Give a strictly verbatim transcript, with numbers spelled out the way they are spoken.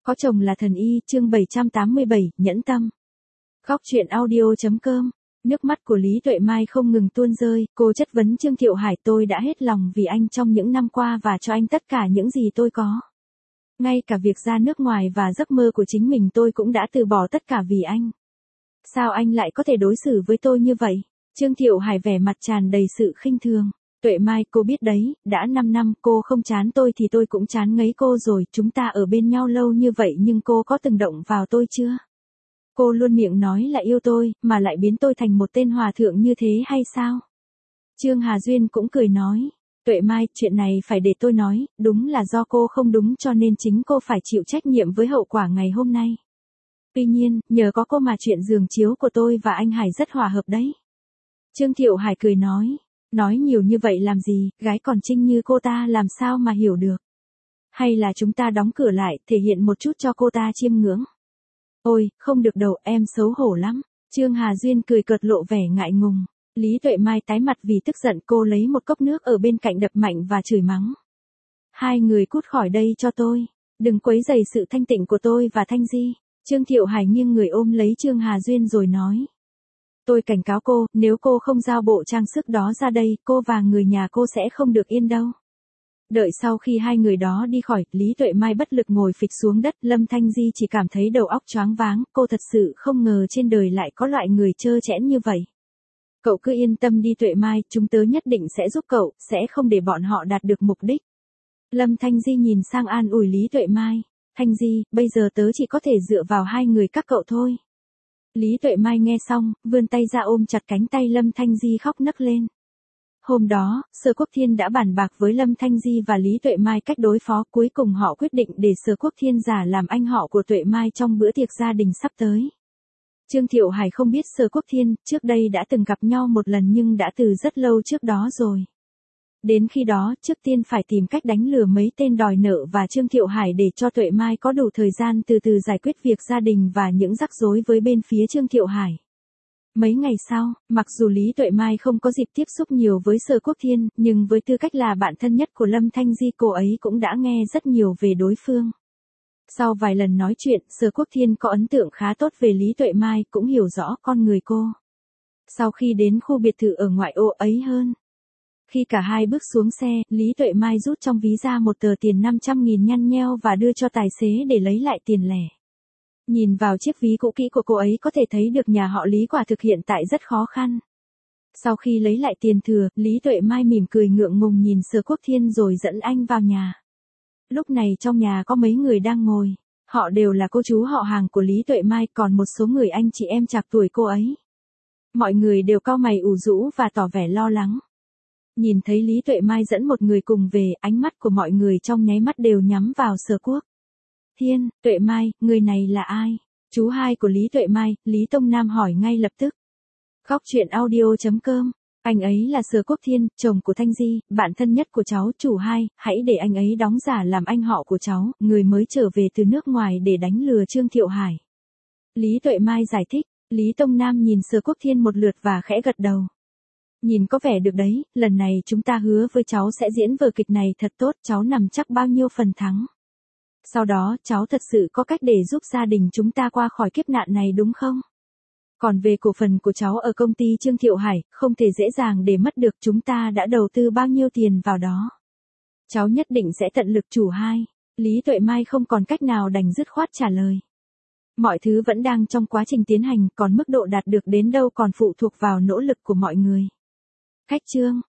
Có chồng là thần y, chương bảy trăm tám mươi bảy, nhẫn tâm. Khóc chuyện audio.com. Nước mắt của Lý Tuệ Mai không ngừng tuôn rơi, cô chất vấn Trương Thiệu Hải, tôi đã hết lòng vì anh trong những năm qua và cho anh tất cả những gì tôi có. Ngay cả việc ra nước ngoài và giấc mơ của chính mình tôi cũng đã từ bỏ tất cả vì anh. Sao anh lại có thể đối xử với tôi như vậy? Trương Thiệu Hải vẻ mặt tràn đầy sự khinh thường. Tuệ Mai, cô biết đấy, đã năm năm cô không chán tôi thì tôi cũng chán ngấy cô rồi, chúng ta ở bên nhau lâu như vậy nhưng cô có từng động vào tôi chưa? Cô luôn miệng nói là yêu tôi, mà lại biến tôi thành một tên hòa thượng như thế hay sao? Trương Hà Duyên cũng cười nói, Tuệ Mai, chuyện này phải để tôi nói, đúng là do cô không đúng cho nên chính cô phải chịu trách nhiệm với hậu quả ngày hôm nay. Tuy nhiên, nhờ có cô mà chuyện giường chiếu của tôi và anh Hải rất hòa hợp đấy. Trương Thiệu Hải cười nói, nói nhiều như vậy làm gì, gái còn trinh như cô ta làm sao mà hiểu được. Hay là chúng ta đóng cửa lại, thể hiện một chút cho cô ta chiêm ngưỡng. Ôi, không được đâu, em xấu hổ lắm. Trương Hà Duyên cười cợt lộ vẻ ngại ngùng. Lý Tuệ Mai tái mặt vì tức giận, cô lấy một cốc nước ở bên cạnh đập mạnh và chửi mắng. Hai người cút khỏi đây cho tôi. Đừng quấy rầy sự thanh tịnh của tôi và Thanh Di. Trương Thiệu Hải nghiêng người ôm lấy Trương Hà Duyên rồi nói. Tôi cảnh cáo cô, nếu cô không giao bộ trang sức đó ra đây, cô và người nhà cô sẽ không được yên đâu. Đợi sau khi hai người đó đi khỏi, Lý Tuệ Mai bất lực ngồi phịch xuống đất, Lâm Thanh Di chỉ cảm thấy đầu óc choáng váng, cô thật sự không ngờ trên đời lại có loại người trơ trẽn như vậy. Cậu cứ yên tâm đi Tuệ Mai, chúng tớ nhất định sẽ giúp cậu, sẽ không để bọn họ đạt được mục đích. Lâm Thanh Di nhìn sang an ủi Lý Tuệ Mai, Thanh Di, bây giờ tớ chỉ có thể dựa vào hai người các cậu thôi. Lý Tuệ Mai nghe xong, vươn tay ra ôm chặt cánh tay Lâm Thanh Di khóc nấc lên. Hôm đó, Sở Quốc Thiên đã bàn bạc với Lâm Thanh Di và Lý Tuệ Mai cách đối phó, cuối cùng họ quyết định để Sở Quốc Thiên giả làm anh họ của Tuệ Mai trong bữa tiệc gia đình sắp tới. Trương Thiệu Hải không biết Sở Quốc Thiên, trước đây đã từng gặp nhau một lần nhưng đã từ rất lâu trước đó rồi. Đến khi đó, trước tiên phải tìm cách đánh lừa mấy tên đòi nợ và Trương Thiệu Hải để cho Tuệ Mai có đủ thời gian từ từ giải quyết việc gia đình và những rắc rối với bên phía Trương Thiệu Hải. Mấy ngày sau, mặc dù Lý Tuệ Mai không có dịp tiếp xúc nhiều với Sở Quốc Thiên, nhưng với tư cách là bạn thân nhất của Lâm Thanh Di cô ấy cũng đã nghe rất nhiều về đối phương. Sau vài lần nói chuyện, Sở Quốc Thiên có ấn tượng khá tốt về Lý Tuệ Mai, cũng hiểu rõ con người cô. Sau khi đến khu biệt thự ở ngoại ô ấy hơn. Khi cả hai bước xuống xe, Lý Tuệ Mai rút trong ví ra một tờ tiền năm trăm nghìn nhăn nheo và đưa cho tài xế để lấy lại tiền lẻ. Nhìn vào chiếc ví cũ kỹ của cô ấy có thể thấy được nhà họ Lý quả thực hiện tại rất khó khăn. Sau khi lấy lại tiền thừa, Lý Tuệ Mai mỉm cười ngượng ngùng nhìn Sở Quốc Thiên rồi dẫn anh vào nhà. Lúc này trong nhà có mấy người đang ngồi. Họ đều là cô chú họ hàng của Lý Tuệ Mai, còn một số người anh chị em trạc tuổi cô ấy. Mọi người đều cau mày ủ rũ và tỏ vẻ lo lắng. Nhìn thấy Lý Tuệ Mai dẫn một người cùng về, ánh mắt của mọi người trong nháy mắt đều nhắm vào Sở Quốc Thiên. Tuệ Mai, người này là ai? Chú hai của Lý Tuệ Mai, Lý Tông Nam hỏi ngay lập tức. Khóc chuyện audio.com. Anh ấy là Sở Quốc Thiên, chồng của Thanh Di, bạn thân nhất của cháu. Chủ hai, hãy để anh ấy đóng giả làm anh họ của cháu, người mới trở về từ nước ngoài để đánh lừa Trương Thiệu Hải. Lý Tuệ Mai giải thích. Lý Tông Nam nhìn Sở Quốc Thiên một lượt và khẽ gật đầu. Nhìn có vẻ được đấy, lần này chúng ta hứa với cháu sẽ diễn vở kịch này thật tốt, cháu nằm chắc bao nhiêu phần thắng. Sau đó, cháu thật sự có cách để giúp gia đình chúng ta qua khỏi kiếp nạn này đúng không? Còn về cổ phần của cháu ở công ty Trương Thiệu Hải, không thể dễ dàng để mất được, chúng ta đã đầu tư bao nhiêu tiền vào đó. Cháu nhất định sẽ tận lực. Chủ hai. Lý Tuệ Mai không còn cách nào đành dứt khoát trả lời. Mọi thứ vẫn đang trong quá trình tiến hành, còn mức độ đạt được đến đâu còn phụ thuộc vào nỗ lực của mọi người. Khách chương.